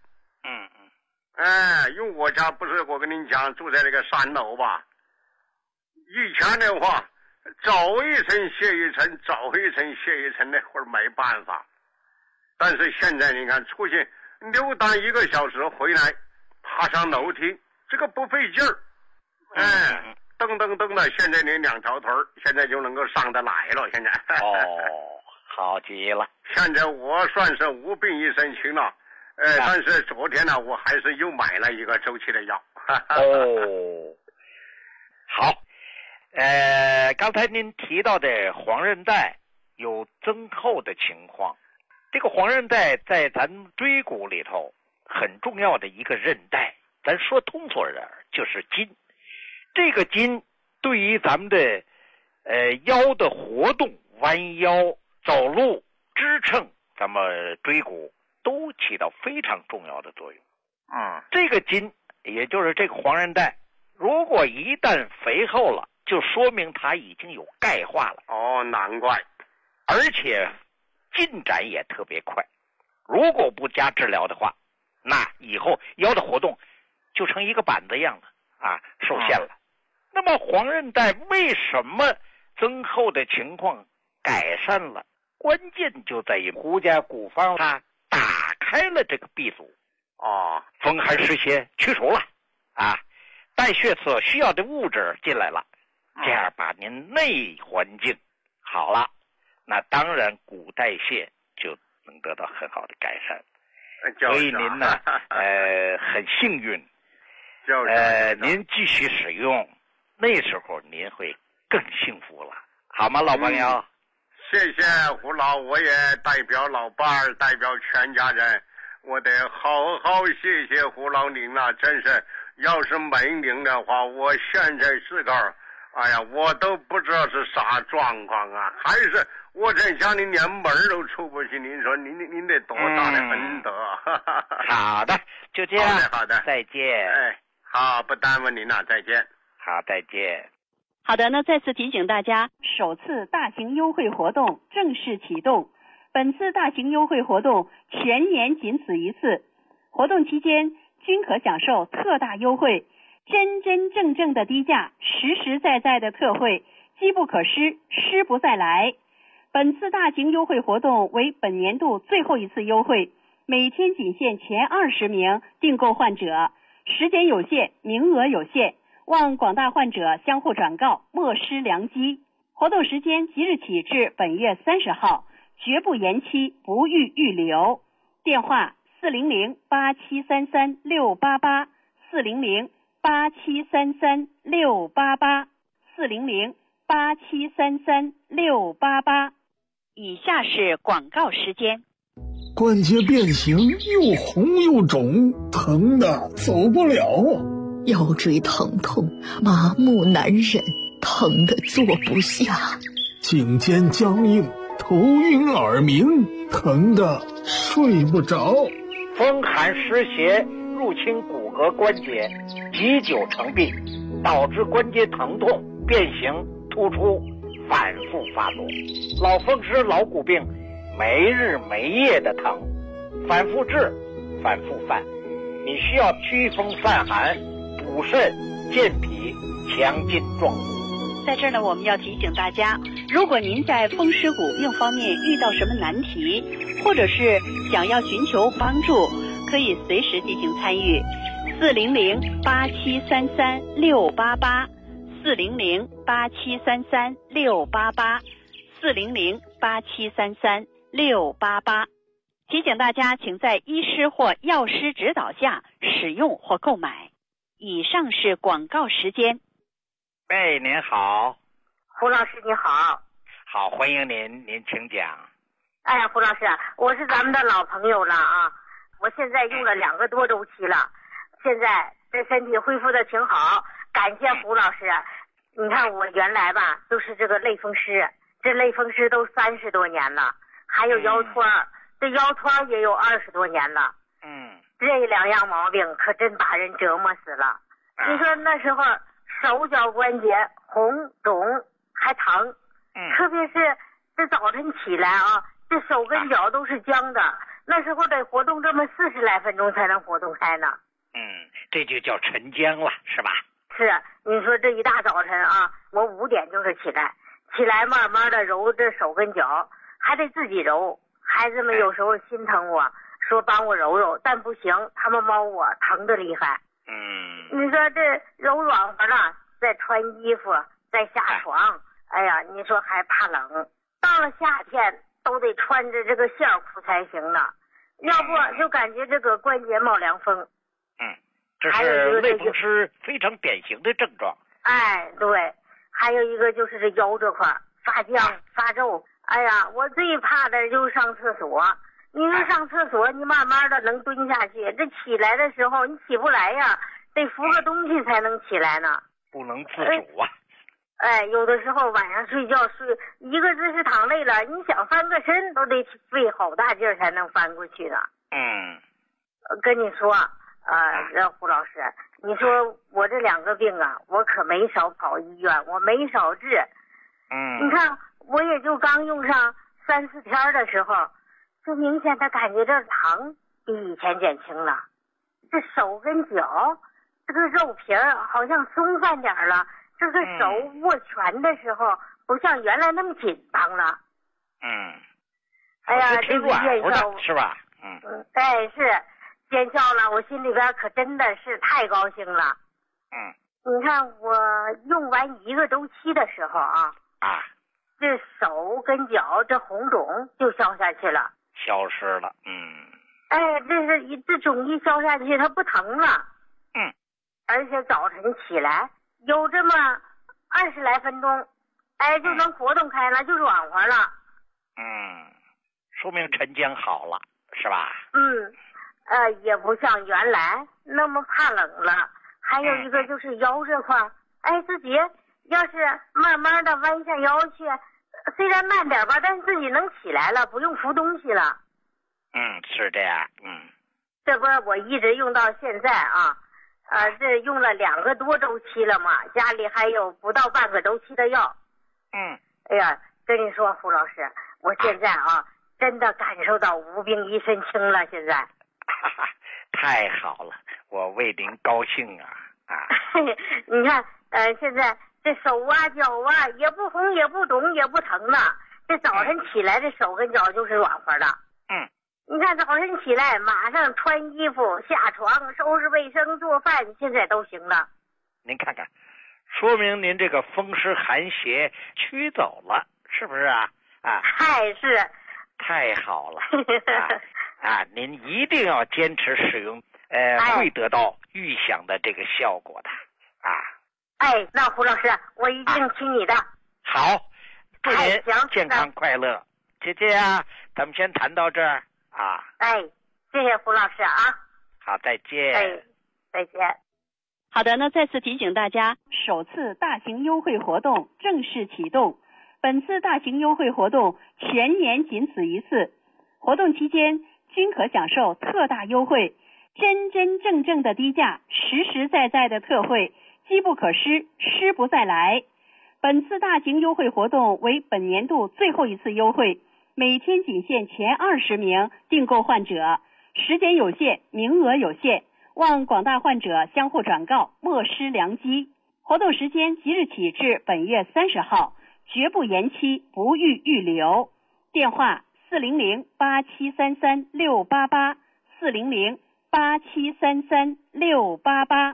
Speaker 14: 因为我家不是我跟您讲住在那个3楼吧，以前的话走一层卸一层，走一层卸一层，那会儿没办法。但是现在你看出去溜达1个小时回来，爬上楼梯，这个不费劲儿。蹬蹬蹬的，现在那2条腿现在就能够上得来了。现在
Speaker 15: 好极了。现
Speaker 14: 在我算是无病一身轻了。但是昨天呢，我还是又买了1个周期的药。
Speaker 15: 好。刚才您提到的黄韧带有增厚的情况，这个黄韧带在咱椎骨里头很重要的一个韧带，咱说通俗点就是筋。这个筋对于咱们的腰的活动、弯腰、走路、支撑咱们椎骨都起到非常重要的作用。这个筋也就是这个黄韧带，如果一旦肥厚了，就说明它已经有钙化了。
Speaker 14: 难怪。
Speaker 15: 而且进展也特别快，如果不加治疗的话，那以后腰的活动就成一个板子一样了受限了。那么黄韧带为什么增厚的情况改善了？关键就在于胡家骨方它打开了这个闭阻，风寒湿邪去除了代谢所需要的物质进来了，这样把您内环境好了，那当然骨代谢就能得到很好的改善。所以您呢很幸运，您继续使用，那时候您会更幸福了，好吗，老朋友？
Speaker 14: 谢谢胡老，我也代表老伴儿，代表全家人，我得好好谢谢胡老您了。真是，要是没您的话，我现在自个儿，我都不知道是啥状况还是我在家里连门都出不去。您说您得多大的恩德？
Speaker 15: 好的，就这样。
Speaker 14: 好的，
Speaker 15: 再见。
Speaker 14: 好，不耽误您了，再见。
Speaker 15: 好，再见。
Speaker 10: 好的，那再次提醒大家，首次大型优惠活动正式启动。本次大型优惠活动全年仅此一次，活动期间均可享受特大优惠，真真正正的低价，实实在在的特惠，机不可失，失不再来。本次大型优惠活动为本年度最后一次优惠，每天仅限前20名订购患者，时间有限，名额有限，望广大患者相互转告，莫失良机。活动时间即日起至本月30号，绝不延期，不予预留。电话400-8733-688 400-8733-688 400-8733-688。以下是广告时间。
Speaker 11: 关节变形，又红又肿，疼的走不了啊！
Speaker 12: 腰椎疼痛，麻木难忍，疼得坐不下；
Speaker 11: 颈肩僵硬，头晕耳鸣，疼得睡不着；
Speaker 15: 风寒湿邪入侵骨骼关节，积久成病，导致关节疼痛、变形、突出，反复发作。老风湿、老骨病，没日没夜的疼，反复治，反复犯。你需要驱风散寒，补补肾健脾强筋壮骨。
Speaker 9: 在这儿呢，我们要提醒大家，如果您在风湿骨病方面遇到什么难题，或者是想要寻求帮助，可以随时进行参与。400-8733-688，400-8733-688，400-8733-688。提醒大家，请在医师或药师指导下使用或购买。以上是广告时间。
Speaker 15: 喂，您好。
Speaker 16: 胡老师你好。
Speaker 15: 好，欢迎您，您请讲。
Speaker 16: 哎，胡老师，我是咱们的老朋友了啊，我现在用了2个多周期了，现在这身体恢复的挺好，感谢胡老师。你看我原来吧都是这个类风湿，这类风湿都30多年了，还有腰托，这腰托也有20多年了。这2样毛病可真把人折磨死了。你说那时候手脚关节红肿还疼，特别是这早晨起来啊，这手跟脚都是僵的，那时候得活动这么40来分钟才能活动开呢。
Speaker 15: 这就叫沉僵了，是吧？
Speaker 16: 是，你说这一大早晨啊，我5点就是起来慢慢的揉这手跟脚，还得自己揉。孩子们有时候心疼我，说帮我揉揉，但不行，他们猫我疼得厉害。你说这揉软和了，再穿衣服，再下床，哎呀，你说还怕冷，到了夏天都得穿着这个线裤才行呢，要不就感觉这个关节冒凉风。
Speaker 15: 这是类风湿非常典型的症状。
Speaker 16: 哎，对，还有一个就是这腰这块发僵发皱。哎呀，我最怕的就是上厕所。你说上厕所，你慢慢的能蹲下去，这起来的时候你起不来呀，得扶个东西才能起来呢，
Speaker 15: 不能自主啊。
Speaker 16: 有的时候晚上睡觉睡一个姿势躺累了，你想翻个身都得费好大劲儿才能翻过去呢。跟你说这胡老师，你说我这2个病啊，我可没少跑医院，我没少治。你看我也就刚用上3、4天的时候，就明显的感觉这疼比以前减轻了，这手跟脚这个肉皮好像松散点了，这个手握拳的时候不像原来那么紧张了。哎呀，这个见效
Speaker 15: 是吧？
Speaker 16: 是见效了，我心里边可真的是太高兴了。你看我用完1个周期的时候这手跟脚这红肿就消下去了，
Speaker 15: 消失了。
Speaker 16: 这肿一消下去，它不疼了。而且早晨起来有这么20来分钟，就能活动开了，就软和了。
Speaker 15: 说明沉僵好了，是吧？
Speaker 16: 也不像原来那么怕冷了。还有一个就是腰这块，自己要是慢慢的弯下腰去，虽然慢点吧，但是自己能起来了，不用扶东西了。
Speaker 15: 是这样。
Speaker 16: 这不我一直用到现在啊，这用了2个多周期了嘛，家里还有不到半个周期的药。哎呀，跟你说胡老师，我现在真的感受到无病一身轻了，现在。
Speaker 15: 太好了，我为您高兴啊！
Speaker 16: 你看，现在这手脚也不红也不肿也不疼了，这早晨起来这手跟脚就是软和的。你看早晨起来马上穿衣服下床收拾卫生做饭，现在都行了。
Speaker 15: 您看看，说明您这个风湿寒邪驱走了，是不是啊？
Speaker 16: 是。
Speaker 15: 太好了。您一定要坚持使用，会得到预想的这个效果的。
Speaker 16: 那胡老师，我一定听你的。
Speaker 15: 好，祝您健康快乐。姐姐咱们先谈到这儿
Speaker 16: 谢谢胡老师啊。
Speaker 15: 好，再见。
Speaker 16: 再见。
Speaker 9: 好的，那再次提醒大家，首次大型优惠活动正式启动。本次大型优惠活动全年仅此一次，活动期间均可享受特大优惠，真真正正的低价，实实在在的特惠，机不可失，失不再来。本次大型优惠活动为本年度最后一次优惠，每天仅限前20名订购患者，时间有限，名额有限。
Speaker 10: 望广大患者相互转告，莫失良机。活动时间即日起至本月30号，绝不延期，不予预留。电话400-8733-688 400-8733-688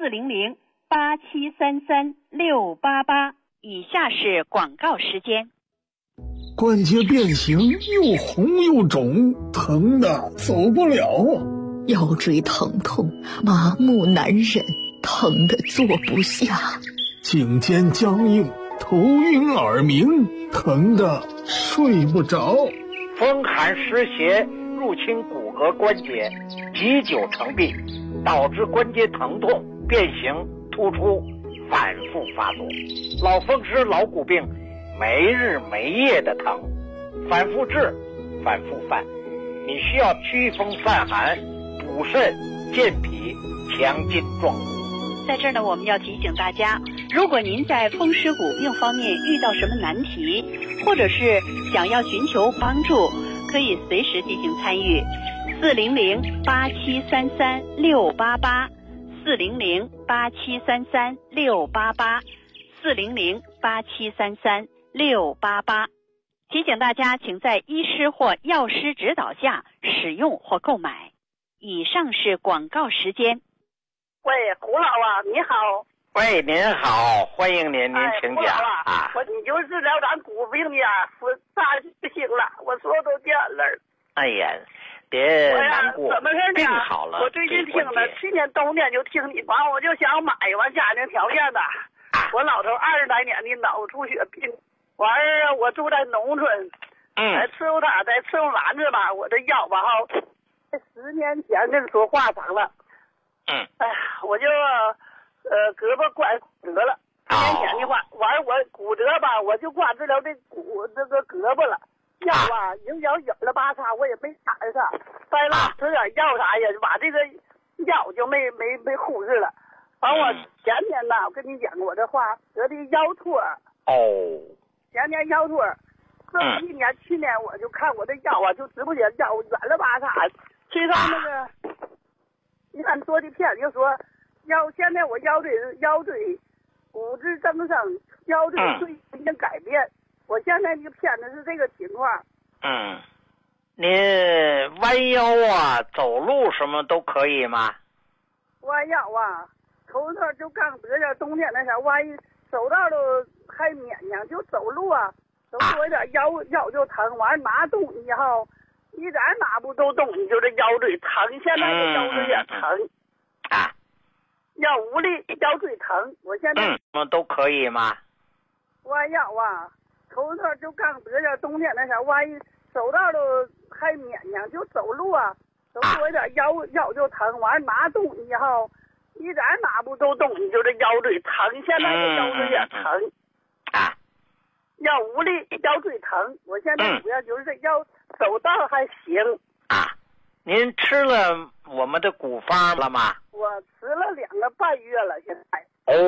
Speaker 10: 400-8733-688。
Speaker 9: 以下是广告时间。
Speaker 11: 关节变形，又红又肿，疼的走不了啊！
Speaker 12: 腰椎疼痛，麻木难忍，疼得坐不下；
Speaker 11: 颈肩僵硬，头晕耳鸣，疼得睡不着；
Speaker 15: 风寒湿邪入侵骨骼关节，积久成病，导致关节疼痛、变形、突出，反复发作。老风湿、老骨病，没日没夜的疼，反复治，反复犯。你需要祛风散寒、补肾健脾、强筋壮骨。
Speaker 9: 在这儿呢，我们要提醒大家，如果您在风湿骨病方面遇到什么难题，或者是想要寻求帮助，可以随时进行参与。400-8733-688 400-8733-688 400-8733-688。提醒大家，请在医师或药师指导下使用或购买。以上是广告时间。
Speaker 13: 喂，胡老啊，你好。
Speaker 15: 喂，您好，欢迎您，您请讲啊。
Speaker 13: 你就是治疗咱骨病呀，我大就行了，我说都掉眼泪。
Speaker 15: 哎呀，别难过，
Speaker 13: 怎么事呢？
Speaker 15: 病好了。
Speaker 13: 我最近听了，去年冬天就听你，完我就想买，完家庭条件的，我老头20来年的脑出血病，完我住在农村，在伺候他，在伺候完子吧，我这腰吧哈，10年前这说话长了，哎呀，我就胳膊拐骨折了，10年前的话，完我骨折吧，我就挂治疗这骨这个胳膊了。药啊，营养有了吧嚓，我也没踩上，再拉吃点药啥呀，把这个腰就没护治了。完我前天呢，我跟你讲我这话得的腰托前年腰托，这一年去年我就看我这腰啊，就直不起来，腰软了吧嚓，去上那个医院做的片就说现在我腰椎骨质增生，腰椎已经改变。我现在这个片子是这个情况。
Speaker 15: 您弯腰啊，走路什么都可以吗？
Speaker 13: 弯腰啊，头头就刚得点冬天那啥，万一走道都还勉强，就走路啊，走多一点腰就疼，完拿东西后一点拿不动东西，就这腰椎疼，现在这腰椎也疼。腰无力，腰椎疼，我现在
Speaker 15: 什么都可以吗？
Speaker 13: 弯腰啊。头头就刚得点冬天那啥，万一走道都还勉强，就走路啊，走多一点腰就疼，完拿东西后一点拿不动东西，就这腰椎疼，现在这腰椎也疼。腰无力，腰椎疼，我现在主要就是这腰走道还行。
Speaker 15: 您吃了我们的骨方了吗？
Speaker 13: 我吃了2个半月了，现在。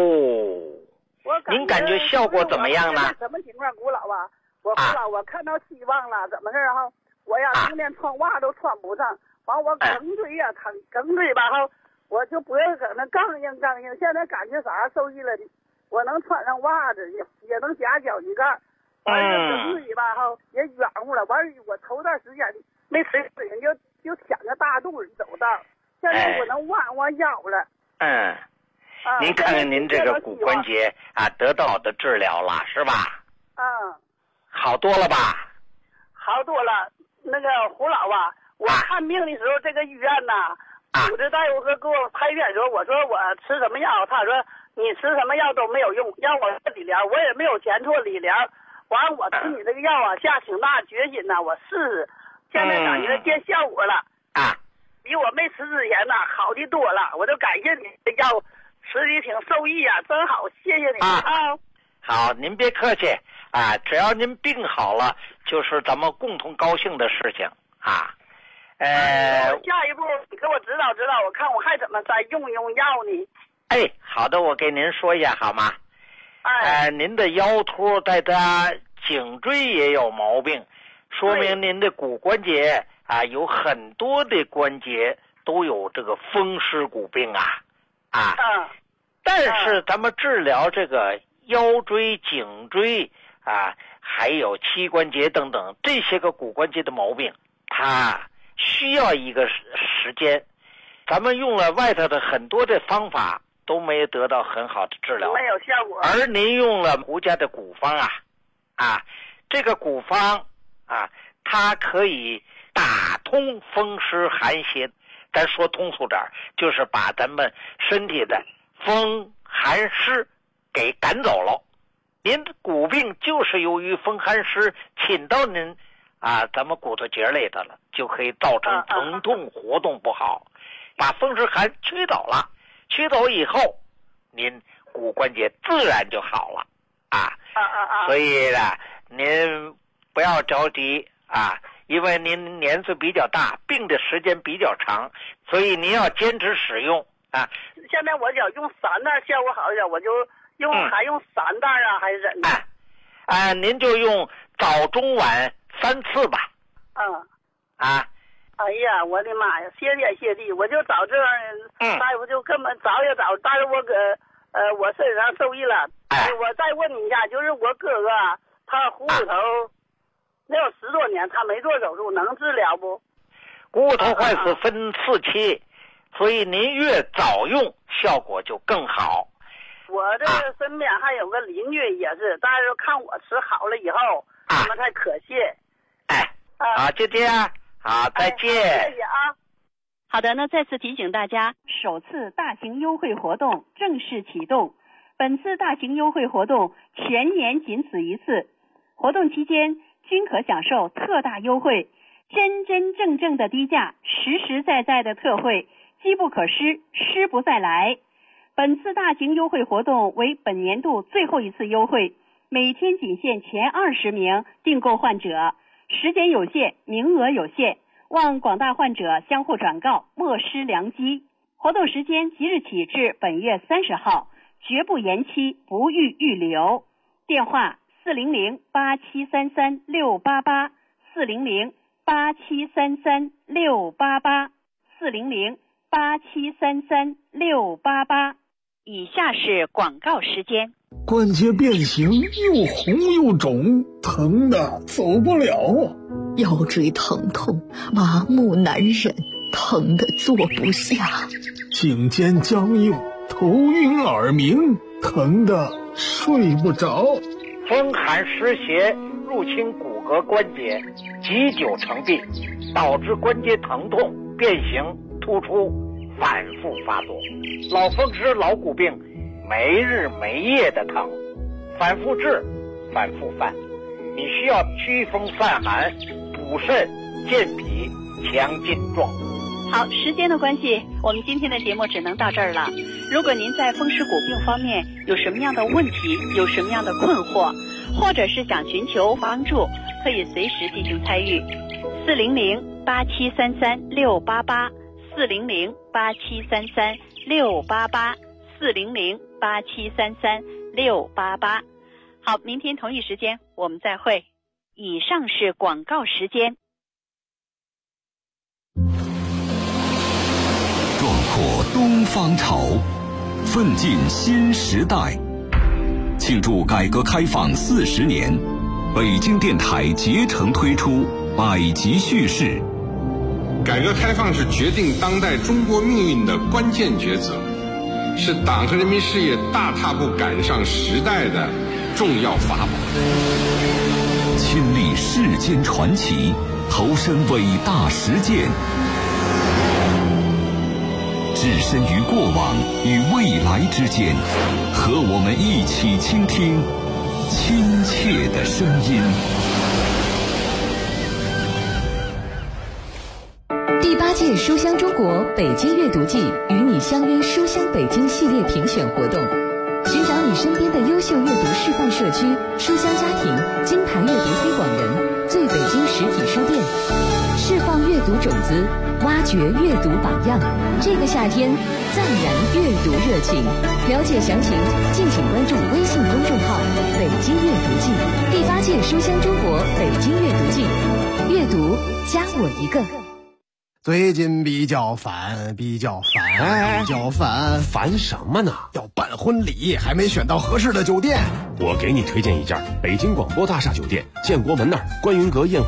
Speaker 15: 您感觉效果怎么样呢？
Speaker 13: 什么情况，古老啊？胡老，我看到希望了，怎么事哈？我呀，冬天穿袜都穿不上，完我梗腿呀，梗腿吧哈，我就脖子搁那刚硬，现在感觉啥受益了的，我能穿上袜子，也能夹脚底盖，完了梗腿吧哈也软乎了，完我头段时间没吃水，就舔个大肚子走道，现在我能弯腰了。
Speaker 15: 您看看您这个骨关节得到的治疗了是吧？好多了吧？
Speaker 13: 好多了。那个胡老啊，我看病的时候，这个医院呐，主治大夫给我拍片的时候，我说我吃什么药，他说你吃什么药都没有用，让我做理疗，我也没有钱做理疗。完我吃你这个药啊，下挺大决心呐，我试试，现在感觉见效果了。比我没吃之前呐好的多了，我就感谢你这药。吃的挺受益啊，真好，谢谢你
Speaker 15: 好，您别客气只要您病好了，就是咱们共同高兴的事情
Speaker 13: 下一步你给我指导指导，我看我还怎么再用药呢？
Speaker 15: 好的，我给您说一下好吗？您的腰托在它颈椎也有毛病，说明您的骨关节有很多的关节都有这个风湿骨病但是咱们治疗这个腰椎、颈椎还有膝关节等等这些个骨关节的毛病，它需要一个时间。咱们用了外头的很多的方法都没有得到很好的治疗，
Speaker 13: 没有效果。
Speaker 15: 而您用了胡家的古方这个古方它可以打通风湿寒邪。咱说通俗点，就是把咱们身体的风寒湿给赶走了。您的骨病就是由于风寒湿侵到您咱们骨头节里头了，就可以造成疼痛活动不好。把风湿寒驱走了，驱走以后您骨关节自然就好了所以呢您不要着急因为您年岁比较大，病的时间比较长，所以您要坚持使用
Speaker 13: 现在我想用3袋效果好一点，我就还用3袋还是怎的？
Speaker 15: 您就用早中晚3次吧。
Speaker 13: 哎呀，我的妈呀，谢天谢地，我就找这样大夫就根本找也找，但是我搁我身上受益了。我再问你一下，就是我哥哥他股骨头没有10多年，他没做手术，能治疗不？
Speaker 15: 股骨头坏死分4期，所以您越早用效果就更好。
Speaker 13: 我这身边还有个邻居也是，但是看我吃好了以后，他们才可谢。
Speaker 15: 就这样。好，再见。
Speaker 13: 谢谢
Speaker 9: 好的，那再次提醒大家，
Speaker 10: 首次大型优惠活动正式启动。本次大型优惠活动全年仅此一次，活动期间均可享受特大优惠，真真正正的低价，实实在在的特惠，机不可失，失不再来。本次大型优惠活动为本年度最后一次优惠，每天仅限前20名订购患者，时间有限，名额有限，望广大患者相互转告，莫失良机。活动时间即日起至本月30号，绝不延期，不予预留。电话400-8733-688 400-8733-688 400-8733-688。
Speaker 9: 以下是广告时间。
Speaker 11: 关节变形，又红又肿，疼的走不了。
Speaker 12: 腰椎疼痛，麻木难忍，疼的坐不下。
Speaker 11: 颈肩僵硬，头晕耳鸣，疼的睡不着。
Speaker 15: 风寒湿邪入侵骨骼关节，积久成病，导致关节疼痛、变形、突出，反复发作。老风湿、老骨病没日没夜的疼，反复治，反复犯。你需要祛风散寒、补肾、健脾、强筋壮骨。
Speaker 9: 好，时间的关系，我们今天的节目只能到这儿了。如果您在风湿骨病方面有什么样的问题，有什么样的困惑，或者是想寻求帮助，可以随时进行参与。400-8733-688 400-8733-688 400-8733-688。好，明天同一时间我们再会。以上是广告时间。
Speaker 2: 壮阔东方潮，奋进新时代。庆祝改革开放40年，北京电台竭诚推出百集叙事。
Speaker 17: 改革开放是决定当代中国命运的关键抉择，是党和人民事业大踏步赶上时代的重要法宝。
Speaker 2: 亲历世间传奇，投身伟大实践，置身于过往与未来之间，和我们一起倾听亲切的声音。
Speaker 6: 第8届书香中国北京阅读季与你相约书香北京系列评选活动，寻找你身边的优秀阅读示范社区、书香家庭、金牌阅读推广人、最北京实体书店，释放阅读种子，挖掘阅读榜样。这个夏天，暂燃阅读热情。了解详情，敬请关注微信公众号“北京阅读季”。第8届书香中国北京阅读季，阅读加我一个。
Speaker 18: 最近比较烦，
Speaker 19: 烦什么呢？
Speaker 18: 要办婚礼，还没选到合适的酒店。
Speaker 19: 我给你推荐一家北京广播大厦酒店，建国门那儿关云阁宴会